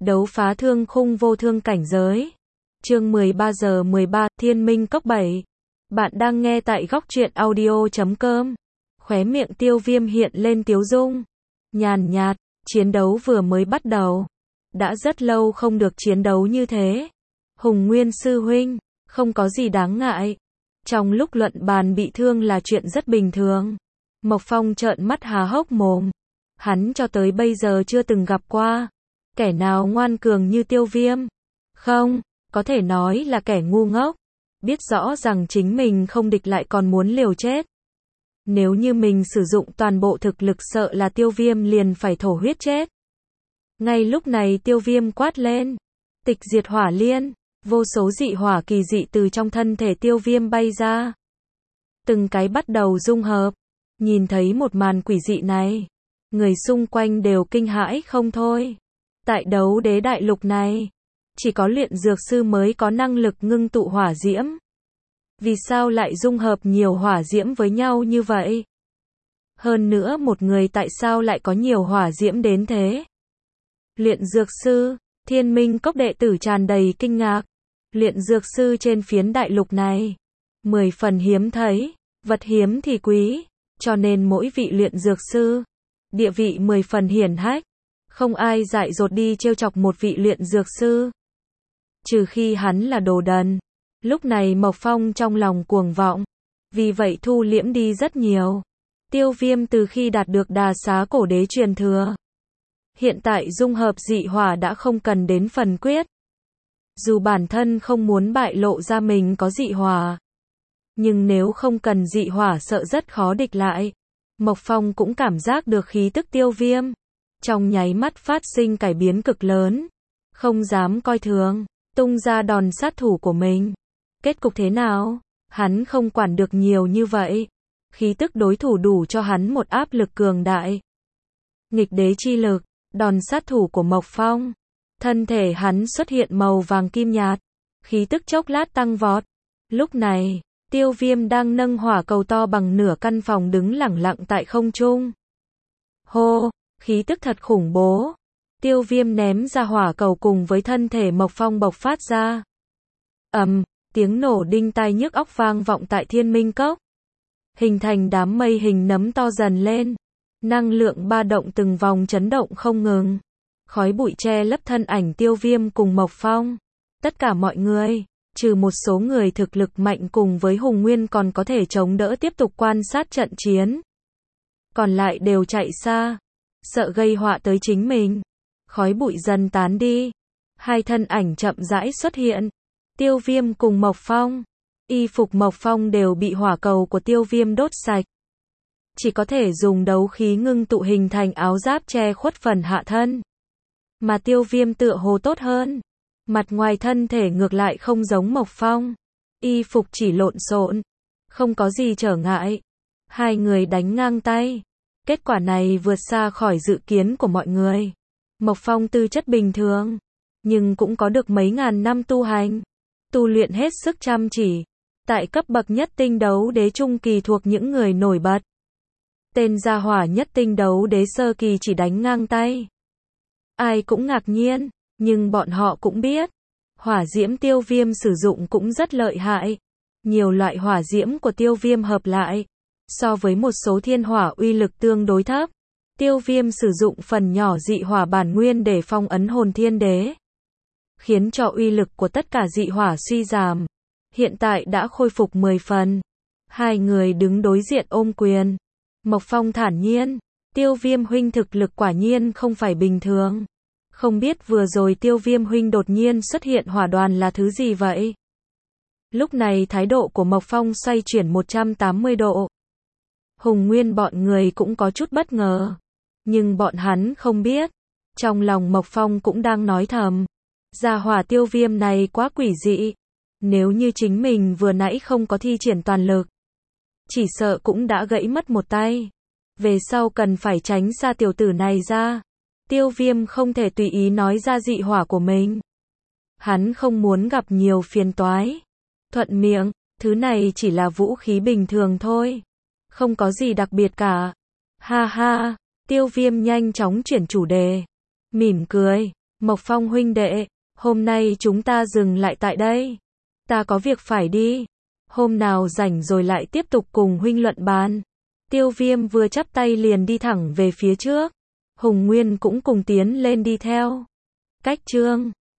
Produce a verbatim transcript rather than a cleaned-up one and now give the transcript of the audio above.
Đấu phá thương khung vô thương cảnh giới. Chương mười ba giờ mười ba, Thiên Minh Cốc bảy. Bạn đang nghe tại góc truyện audio chấm com. Khóe miệng Tiêu Viêm hiện lên tiếu dung. Nhàn nhạt, chiến đấu vừa mới bắt đầu. Đã rất lâu không được chiến đấu như thế. Hùng Nguyên sư huynh, không có gì đáng ngại. Trong lúc luận bàn bị thương là chuyện rất bình thường. Mộc Phong trợn mắt há hốc mồm. Hắn cho tới bây giờ chưa từng gặp qua kẻ nào ngoan cường như Tiêu Viêm. Không, có thể nói là kẻ ngu ngốc. Biết rõ rằng chính mình không địch lại còn muốn liều chết. Nếu như mình sử dụng toàn bộ thực lực sợ là Tiêu Viêm liền phải thổ huyết chết. Ngay lúc này Tiêu Viêm quát lên. Tịch diệt hỏa liên. Vô số dị hỏa kỳ dị từ trong thân thể Tiêu Viêm bay ra. Từng cái bắt đầu dung hợp. Nhìn thấy một màn quỷ dị này. Người xung quanh đều kinh hãi không thôi. Tại đấu đế đại lục này, chỉ có luyện dược sư mới có năng lực ngưng tụ hỏa diễm. Vì sao lại dung hợp nhiều hỏa diễm với nhau như vậy? Hơn nữa một người tại sao lại có nhiều hỏa diễm đến thế? Luyện dược sư, Thiên Minh Cốc đệ tử tràn đầy kinh ngạc. Luyện dược sư trên phiến đại lục này, mười phần hiếm thấy, vật hiếm thì quý, cho nên mỗi vị luyện dược sư, địa vị mười phần hiển hách. Không ai dại dột đi trêu chọc một vị luyện dược sư. Trừ khi hắn là đồ đần. Lúc này Mộc Phong trong lòng cuồng vọng. Vì vậy thu liễm đi rất nhiều. Tiêu Viêm từ khi đạt được đà xá cổ đế truyền thừa. Hiện tại dung hợp dị hỏa đã không cần đến phần quyết. Dù bản thân không muốn bại lộ ra mình có dị hỏa. Nhưng nếu không cần dị hỏa sợ rất khó địch lại. Mộc Phong cũng cảm giác được khí tức Tiêu Viêm. Trong nháy mắt phát sinh cải biến cực lớn. Không dám coi thường. Tung ra đòn sát thủ của mình. Kết cục thế nào? Hắn không quản được nhiều như vậy. Khí tức đối thủ đủ cho hắn một áp lực cường đại. Nghịch đế chi lực. Đòn sát thủ của Mộc Phong. Thân thể hắn xuất hiện màu vàng kim nhạt. Khí tức chốc lát tăng vọt. Lúc này, Tiêu Viêm đang nâng hỏa cầu to bằng nửa căn phòng đứng lẳng lặng tại không trung. Hô! Khí tức thật khủng bố. Tiêu Viêm ném ra hỏa cầu cùng với thân thể Mộc Phong bộc phát ra. Ầm, um, tiếng nổ đinh tai nhức óc vang vọng tại Thiên Minh Cốc. Hình thành đám mây hình nấm to dần lên. Năng lượng ba động từng vòng chấn động không ngừng. Khói bụi che lấp thân ảnh Tiêu Viêm cùng Mộc Phong. Tất cả mọi người, trừ một số người thực lực mạnh cùng với Hùng Nguyên còn có thể chống đỡ tiếp tục quan sát trận chiến. Còn lại đều chạy xa. Sợ gây họa tới chính mình. Khói bụi dần tán đi. Hai thân ảnh chậm rãi xuất hiện. Tiêu Viêm cùng Mộc Phong. Y phục Mộc Phong đều bị hỏa cầu của Tiêu Viêm đốt sạch. Chỉ có thể dùng đấu khí ngưng tụ hình thành áo giáp che khuất phần hạ thân. Mà Tiêu Viêm tựa hồ tốt hơn. Mặt ngoài thân thể ngược lại không giống Mộc Phong. Y phục chỉ lộn xộn. Không có gì trở ngại. Hai người đánh ngang tay. Kết quả này vượt xa khỏi dự kiến của mọi người. Mộc Phong tư chất bình thường, nhưng cũng có được mấy ngàn năm tu hành. Tu luyện hết sức chăm chỉ. Tại cấp bậc nhất tinh đấu đế trung kỳ thuộc những người nổi bật. Tên gia hỏa nhất tinh đấu đế sơ kỳ chỉ đánh ngang tay. Ai cũng ngạc nhiên, nhưng bọn họ cũng biết. Hỏa diễm Tiêu Viêm sử dụng cũng rất lợi hại. Nhiều loại hỏa diễm của Tiêu Viêm hợp lại. So với một số thiên hỏa uy lực tương đối thấp, Tiêu Viêm sử dụng phần nhỏ dị hỏa bản nguyên để phong ấn hồn thiên đế, khiến cho uy lực của tất cả dị hỏa suy giảm. Hiện tại đã khôi phục mười phần. Hai người đứng đối diện ôm quyền. Mộc Phong thản nhiên, Tiêu Viêm huynh thực lực quả nhiên không phải bình thường. Không biết vừa rồi Tiêu Viêm huynh đột nhiên xuất hiện hỏa đoàn là thứ gì vậy? Lúc này thái độ của Mộc Phong xoay chuyển một trăm tám mươi độ. Hùng Nguyên bọn người cũng có chút bất ngờ. Nhưng bọn hắn không biết. Trong lòng Mộc Phong cũng đang nói thầm. Gia hỏa Tiêu Viêm này quá quỷ dị. Nếu như chính mình vừa nãy không có thi triển toàn lực, chỉ sợ cũng đã gãy mất một tay. Về sau cần phải tránh xa tiểu tử này ra. Tiêu Viêm không thể tùy ý nói ra dị hỏa của mình. Hắn không muốn gặp nhiều phiền toái. Thuận miệng, thứ này chỉ là vũ khí bình thường thôi. Không có gì đặc biệt cả. Ha ha, Tiêu Viêm nhanh chóng chuyển chủ đề. Mỉm cười, Mộc Phong huynh đệ, hôm nay chúng ta dừng lại tại đây. Ta có việc phải đi. Hôm nào rảnh rồi lại tiếp tục cùng huynh luận bàn. Tiêu Viêm vừa chắp tay liền đi thẳng về phía trước. Hùng Nguyên cũng cùng tiến lên đi theo. Cách chương